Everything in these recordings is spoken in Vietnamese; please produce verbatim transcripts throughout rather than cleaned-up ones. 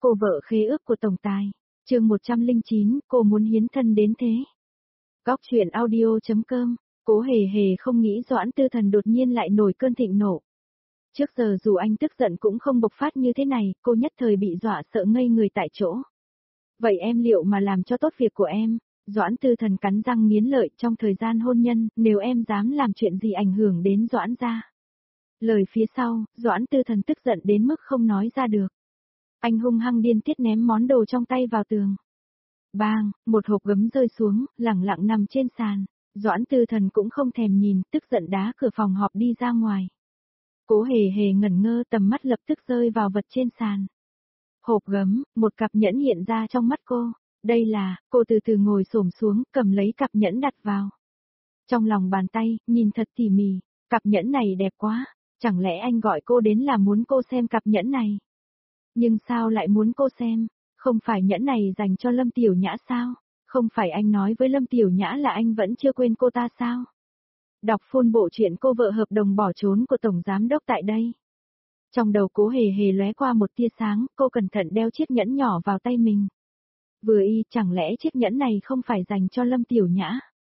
Cô vợ khế ước của tổng tài. Chương một trăm lẻ chín, cô muốn hiến thân đến thế. Góc truyện audio chấm com. Cố hề hề không nghĩ Doãn Tư Thần đột nhiên lại nổi cơn thịnh nộ. Trước giờ dù anh tức giận cũng không bộc phát như thế này, cô nhất thời bị dọa sợ ngây người tại chỗ. Vậy em liệu mà làm cho tốt việc của em? Doãn Tư Thần cắn răng nghiến lợi, trong thời gian hôn nhân, nếu em dám làm chuyện gì ảnh hưởng đến Doãn gia. Lời phía sau, Doãn Tư Thần tức giận đến mức không nói ra được. Anh hung hăng điên tiết ném món đồ trong tay vào tường. Bang, một hộp gấm rơi xuống, lẳng lặng nằm trên sàn. Doãn Tư Thần cũng không thèm nhìn, tức giận đá cửa phòng họp đi ra ngoài. Cố hề hề ngẩn ngơ, tầm mắt lập tức rơi vào vật trên sàn. Hộp gấm, một cặp nhẫn hiện ra trong mắt cô. Đây là, cô từ từ ngồi xổm xuống, cầm lấy cặp nhẫn đặt vào. Trong lòng bàn tay, nhìn thật tỉ mỉ, cặp nhẫn này đẹp quá, chẳng lẽ anh gọi cô đến là muốn cô xem cặp nhẫn này? Nhưng sao lại muốn cô xem? Không phải nhẫn này dành cho Lâm Tiểu Nhã sao? Không phải anh nói với Lâm Tiểu Nhã là anh vẫn chưa quên cô ta sao? Đọc full bộ truyện Cô vợ hợp đồng bỏ trốn của Tổng Giám Đốc tại đây. Trong đầu Cố hề hề lóe qua một tia sáng, cô cẩn thận đeo chiếc nhẫn nhỏ vào tay mình. Vừa y, chẳng lẽ chiếc nhẫn này không phải dành cho Lâm Tiểu Nhã?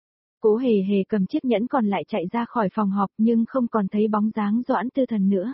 Cố hề hề cầm chiếc nhẫn còn lại chạy ra khỏi phòng họp nhưng không còn thấy bóng dáng Doãn Tư Thần nữa.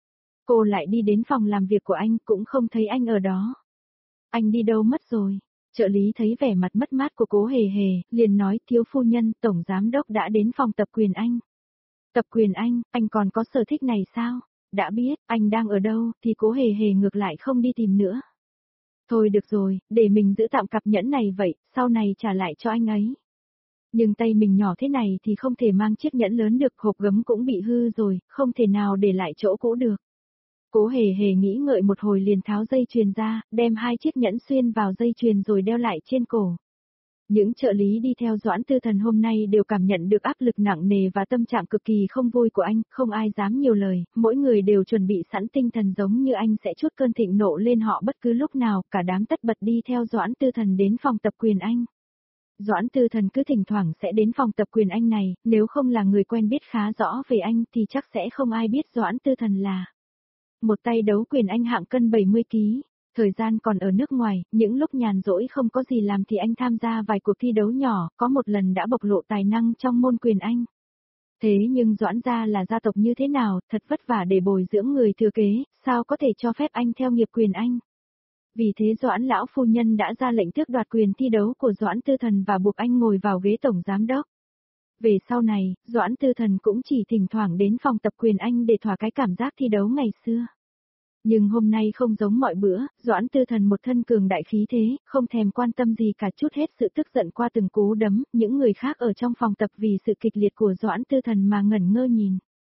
Cô lại đi đến phòng làm việc của anh, cũng không thấy anh ở đó. Anh đi đâu mất rồi? Trợ lý thấy vẻ mặt mất mát của Cố hề hề, liền nói, thiếu phu nhân, Tổng Giám Đốc đã đến phòng tập quyền anh. Tập quyền anh, anh còn có sở thích này sao? Đã biết, anh đang ở đâu, thì Cố hề hề ngược lại không đi tìm nữa. Thôi được rồi, để mình giữ tạm cặp nhẫn này vậy, sau này trả lại cho anh ấy. Nhưng tay mình nhỏ thế này thì không thể mang chiếc nhẫn lớn được, hộp gấm cũng bị hư rồi, không thể nào để lại chỗ cũ được. Cố hề hề nghĩ ngợi một hồi liền tháo dây chuyền ra, đem hai chiếc nhẫn xuyên vào dây chuyền rồi đeo lại trên cổ. Những trợ lý đi theo Doãn Tư Thần hôm nay đều cảm nhận được áp lực nặng nề và tâm trạng cực kỳ không vui của anh, không ai dám nhiều lời, mỗi người đều chuẩn bị sẵn tinh thần giống như anh sẽ trút cơn thịnh nộ lên họ bất cứ lúc nào, cả đám tất bật đi theo Doãn Tư Thần đến phòng tập quyền anh. Doãn Tư Thần cứ thỉnh thoảng sẽ đến phòng tập quyền anh này, nếu không là người quen biết khá rõ về anh thì chắc sẽ không ai biết Doãn Tư Thần là một tay đấu quyền anh hạng cân bảy mươi ki lô gam. Thời gian còn ở nước ngoài, những lúc nhàn rỗi không có gì làm thì anh tham gia vài cuộc thi đấu nhỏ, có một lần đã bộc lộ tài năng trong môn quyền anh. Thế nhưng Doãn gia là gia tộc như thế nào, thật vất vả để bồi dưỡng người thừa kế, sao có thể cho phép anh theo nghiệp quyền anh? Vì thế Doãn lão phu nhân đã ra lệnh tước đoạt quyền thi đấu của Doãn Tư Thần và buộc anh ngồi vào ghế tổng giám đốc. Về sau này, Doãn Tư Thần cũng chỉ thỉnh thoảng đến phòng tập quyền anh để thỏa cái cảm giác thi đấu ngày xưa. Nhưng hôm nay không giống mọi bữa, Doãn Tư Thần một thân cường đại khí thế, không thèm quan tâm gì cả, chút hết sự tức giận qua từng cú đấm, những người khác ở trong phòng tập vì sự kịch liệt của Doãn Tư Thần mà ngẩn ngơ nhìn.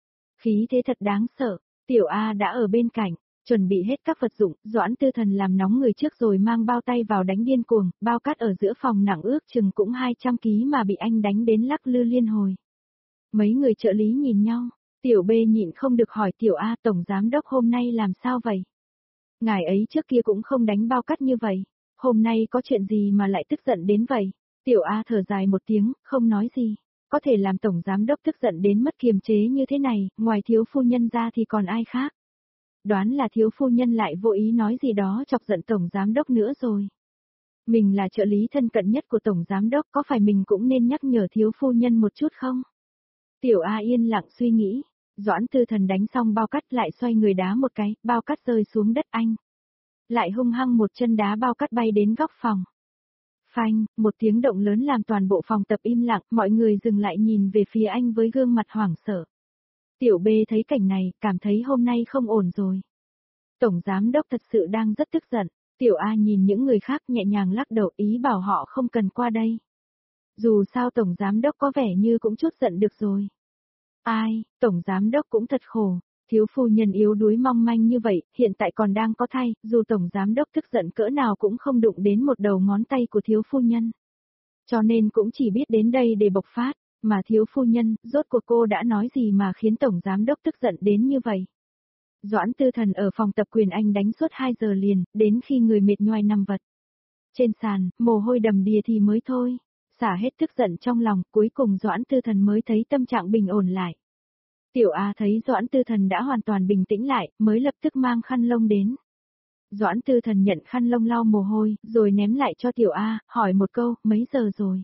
Khí thế thật đáng sợ, Tiểu A đã ở bên cạnh, chuẩn bị hết các vật dụng, Doãn Tư Thần làm nóng người trước rồi mang bao tay vào đánh điên cuồng, bao cát ở giữa phòng nặng ước chừng cũng hai trăm ki lô gam mà bị anh đánh đến lắc lư liên hồi. Mấy người trợ lý nhìn nhau. Tiểu B nhịn không được hỏi Tiểu A, Tổng Giám Đốc hôm nay làm sao vậy? Ngài ấy trước kia cũng không đánh bao cát như vậy, hôm nay có chuyện gì mà lại tức giận đến vậy? Tiểu A thở dài một tiếng, không nói gì. Có thể làm Tổng Giám Đốc tức giận đến mất kiềm chế như thế này, ngoài thiếu phu nhân ra thì còn ai khác? Đoán là thiếu phu nhân lại vô ý nói gì đó chọc giận Tổng Giám Đốc nữa rồi. Mình là trợ lý thân cận nhất của Tổng Giám Đốc, có phải mình cũng nên nhắc nhở thiếu phu nhân một chút không? Tiểu A yên lặng suy nghĩ. Doãn Tư Thần đánh xong bao cát lại xoay người đá một cái, bao cát rơi xuống đất anh. Lại hung hăng một chân đá bao cát bay đến góc phòng. Phanh, một tiếng động lớn làm toàn bộ phòng tập im lặng, mọi người dừng lại nhìn về phía anh với gương mặt hoảng sợ. Tiểu B thấy cảnh này, cảm thấy hôm nay không ổn rồi. Tổng Giám Đốc thật sự đang rất tức giận. Tiểu A nhìn những người khác nhẹ nhàng lắc đầu, ý bảo họ không cần qua đây. Dù sao Tổng Giám Đốc có vẻ như cũng chút giận được rồi. Ai, Tổng Giám Đốc cũng thật khổ, thiếu phu nhân yếu đuối mong manh như vậy, hiện tại còn đang có thai, dù Tổng Giám Đốc tức giận cỡ nào cũng không đụng đến một đầu ngón tay của thiếu phu nhân. Cho nên cũng chỉ biết đến đây để bộc phát, mà thiếu phu nhân, rốt cuộc cô đã nói gì mà khiến Tổng Giám Đốc tức giận đến như vậy. Doãn Tư Thần ở phòng tập quyền anh đánh suốt hai giờ liền, đến khi người mệt nhoài nằm vật trên sàn, mồ hôi đầm đìa thì mới thôi. Xả hết tức giận trong lòng, cuối cùng Doãn Tư Thần mới thấy tâm trạng bình ổn lại. Tiểu A thấy Doãn Tư Thần đã hoàn toàn bình tĩnh lại, mới lập tức mang khăn lông đến. Doãn Tư Thần nhận khăn lông lau mồ hôi, rồi ném lại cho Tiểu A, hỏi một câu, mấy giờ rồi?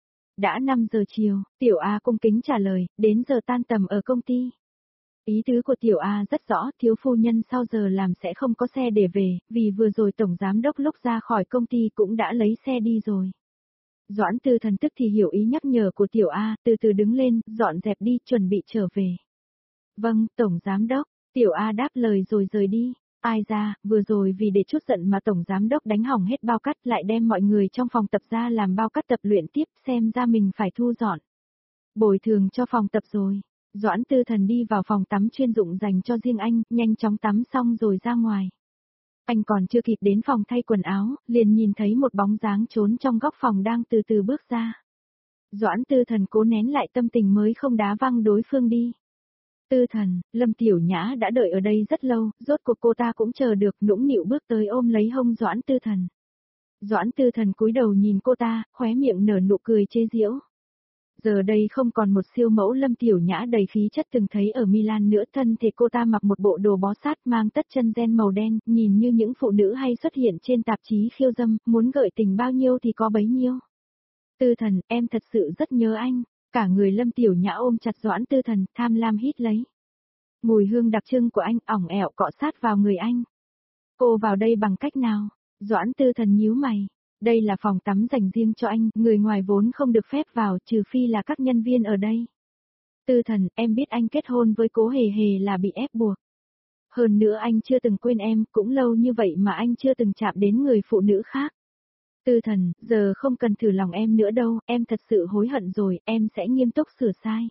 Đã năm giờ chiều, Tiểu A cung kính trả lời, đến giờ tan tầm ở công ty. Ý tứ của Tiểu A rất rõ, thiếu phu nhân sau giờ làm sẽ không có xe để về, vì vừa rồi Tổng Giám Đốc lúc ra khỏi công ty cũng đã lấy xe đi rồi. Doãn Tư Thần tức thì hiểu ý nhắc nhở của Tiểu A, từ từ đứng lên, dọn dẹp đi, chuẩn bị trở về. Vâng, Tổng Giám Đốc, Tiểu A đáp lời rồi rời đi. Ai ra, vừa rồi vì để chút giận mà Tổng Giám Đốc đánh hỏng hết bao cắt lại đem mọi người trong phòng tập ra làm bao cắt tập luyện tiếp, xem ra mình phải thu dọn. Bồi thường cho phòng tập rồi. Doãn Tư Thần đi vào phòng tắm chuyên dụng dành cho riêng anh, nhanh chóng tắm xong rồi ra ngoài. Anh còn chưa kịp đến phòng thay quần áo, liền nhìn thấy một bóng dáng trốn trong góc phòng đang từ từ bước ra. Doãn Tư Thần cố nén lại tâm tình mới không đá văng đối phương đi. Tư Thần, Lâm Tiểu Nhã đã đợi ở đây rất lâu, rốt cuộc cô ta cũng chờ được, nũng nịu bước tới ôm lấy hông Doãn Tư Thần. Doãn Tư Thần cúi đầu nhìn cô ta, khóe miệng nở nụ cười chế giễu. Giờ đây không còn một siêu mẫu Lâm Tiểu Nhã đầy khí chất từng thấy ở Milan nữa, thân thể cô ta mặc một bộ đồ bó sát mang tất chân ren màu đen, nhìn như những phụ nữ hay xuất hiện trên tạp chí khiêu dâm, muốn gợi tình bao nhiêu thì có bấy nhiêu. Tư Thần, em thật sự rất nhớ anh. Cả người Lâm Tiểu Nhã ôm chặt Doãn Tư Thần, tham lam hít lấy. Mùi hương đặc trưng của anh ỏng ẻo cọ sát vào người anh. Cô vào đây bằng cách nào? Doãn Tư Thần nhíu mày. Đây là phòng tắm dành riêng cho anh, người ngoài vốn không được phép vào, trừ phi là các nhân viên ở đây. Tư Thần, em biết anh kết hôn với Cố Hề Hề là bị ép buộc. Hơn nữa anh chưa từng quên em, cũng lâu như vậy mà anh chưa từng chạm đến người phụ nữ khác. Tư Thần, giờ không cần thử lòng em nữa đâu, em thật sự hối hận rồi, em sẽ nghiêm túc sửa sai.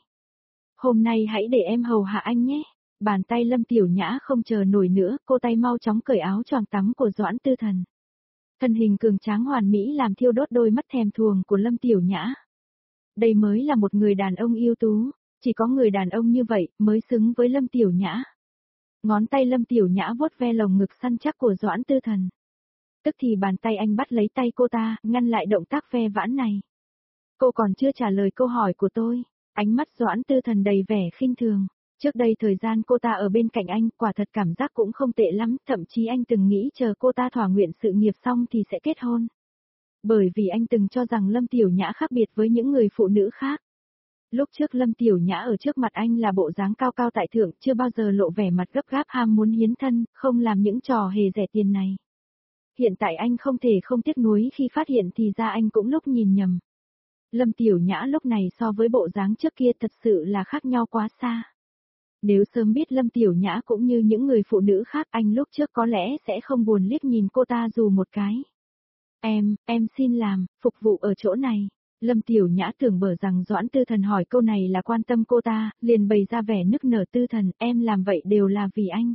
Hôm nay hãy để em hầu hạ anh nhé. Bàn tay Lâm Tiểu Nhã không chờ nổi nữa, cô tay mau chóng cởi áo choàng tắm của Doãn Tư Thần. Thân hình cường tráng hoàn mỹ làm thiêu đốt đôi mắt thèm thuồng của Lâm Tiểu Nhã. Đây mới là một người đàn ông ưu tú, chỉ có người đàn ông như vậy mới xứng với Lâm Tiểu Nhã. Ngón tay Lâm Tiểu Nhã vuốt ve lồng ngực săn chắc của Doãn Tư Thần. Tức thì bàn tay anh bắt lấy tay cô ta, ngăn lại động tác ve vãn này. Cô còn chưa trả lời câu hỏi của tôi. Ánh mắt Doãn Tư Thần đầy vẻ khinh thường. Trước đây thời gian cô ta ở bên cạnh anh, quả thật cảm giác cũng không tệ lắm, thậm chí anh từng nghĩ chờ cô ta thỏa nguyện sự nghiệp xong thì sẽ kết hôn. Bởi vì anh từng cho rằng Lâm Tiểu Nhã khác biệt với những người phụ nữ khác. Lúc trước Lâm Tiểu Nhã ở trước mặt anh là bộ dáng cao cao tại thượng, chưa bao giờ lộ vẻ mặt gấp gáp ham muốn hiến thân, không làm những trò hề rẻ tiền này. Hiện tại anh không thể không tiếc nuối khi phát hiện thì ra anh cũng lúc nhìn nhầm. Lâm Tiểu Nhã lúc này so với bộ dáng trước kia thật sự là khác nhau quá xa. Nếu sớm biết Lâm Tiểu Nhã cũng như những người phụ nữ khác anh lúc trước có lẽ sẽ không buồn liếc nhìn cô ta dù một cái. Em, em xin làm, phục vụ ở chỗ này. Lâm Tiểu Nhã tưởng bở rằng Doãn Tư Thần hỏi câu này là quan tâm cô ta, liền bày ra vẻ nức nở. Tư Thần, em làm vậy đều là vì anh.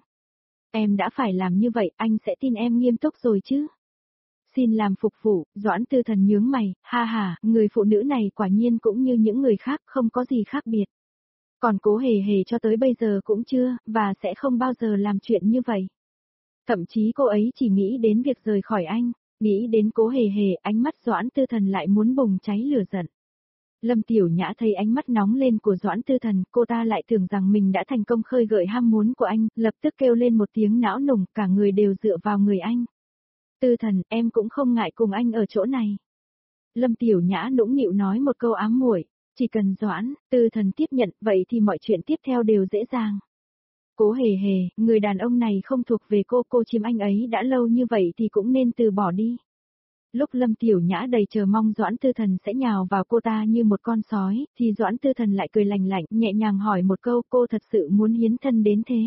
Em đã phải làm như vậy, anh sẽ tin em nghiêm túc rồi chứ. Xin làm phục vụ, Doãn Tư Thần nhướng mày, ha ha, người phụ nữ này quả nhiên cũng như những người khác, không có gì khác biệt. Còn Cố Hề Hề cho tới bây giờ cũng chưa, và sẽ không bao giờ làm chuyện như vậy. Thậm chí cô ấy chỉ nghĩ đến việc rời khỏi anh, nghĩ đến Cố Hề Hề, ánh mắt Doãn Tư Thần lại muốn bùng cháy lửa giận. Lâm Tiểu Nhã thấy ánh mắt nóng lên của Doãn Tư Thần, cô ta lại tưởng rằng mình đã thành công khơi gợi ham muốn của anh, lập tức kêu lên một tiếng não nùng, cả người đều dựa vào người anh. Tư Thần, em cũng không ngại cùng anh ở chỗ này. Lâm Tiểu Nhã nũng nịu nói một câu ám muội, chỉ cần Doãn Tư Thần tiếp nhận, vậy thì mọi chuyện tiếp theo đều dễ dàng. Cố Hề Hề, người đàn ông này không thuộc về cô, cô chiếm anh ấy đã lâu như vậy thì cũng nên từ bỏ đi. Lúc Lâm Tiểu Nhã đầy chờ mong Doãn Tư Thần sẽ nhào vào cô ta như một con sói, thì Doãn Tư Thần lại cười lành lạnh, nhẹ nhàng hỏi một câu, cô thật sự muốn hiến thân đến thế?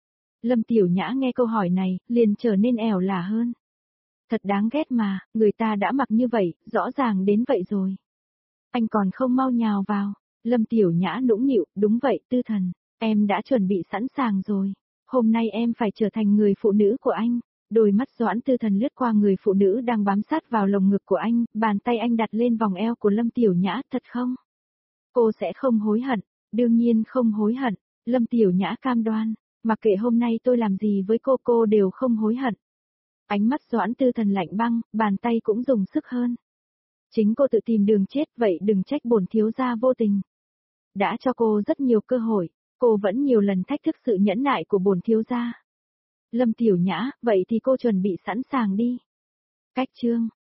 Lâm Tiểu Nhã nghe câu hỏi này, liền trở nên ẻo lả hơn. Thật đáng ghét mà, người ta đã mặc như vậy, rõ ràng đến vậy rồi. Anh còn không mau nhào vào. Lâm Tiểu Nhã nũng nịu, đúng vậy Tư Thần, em đã chuẩn bị sẵn sàng rồi. Hôm nay em phải trở thành người phụ nữ của anh. Đôi mắt Doãn Tư Thần lướt qua người phụ nữ đang bám sát vào lồng ngực của anh, bàn tay anh đặt lên vòng eo của Lâm Tiểu Nhã, thật không? Cô sẽ không hối hận, đương nhiên không hối hận, Lâm Tiểu Nhã cam đoan, mặc kệ hôm nay tôi làm gì với cô cô đều không hối hận. Ánh mắt Doãn Tư Thần lạnh băng, bàn tay cũng dùng sức hơn. Chính cô tự tìm đường chết, vậy đừng trách bổn thiếu gia vô tình. Đã cho cô rất nhiều cơ hội, cô vẫn nhiều lần thách thức sự nhẫn nại của bổn thiếu gia. Lâm Tiểu Nhã, vậy thì cô chuẩn bị sẵn sàng đi. Cách chương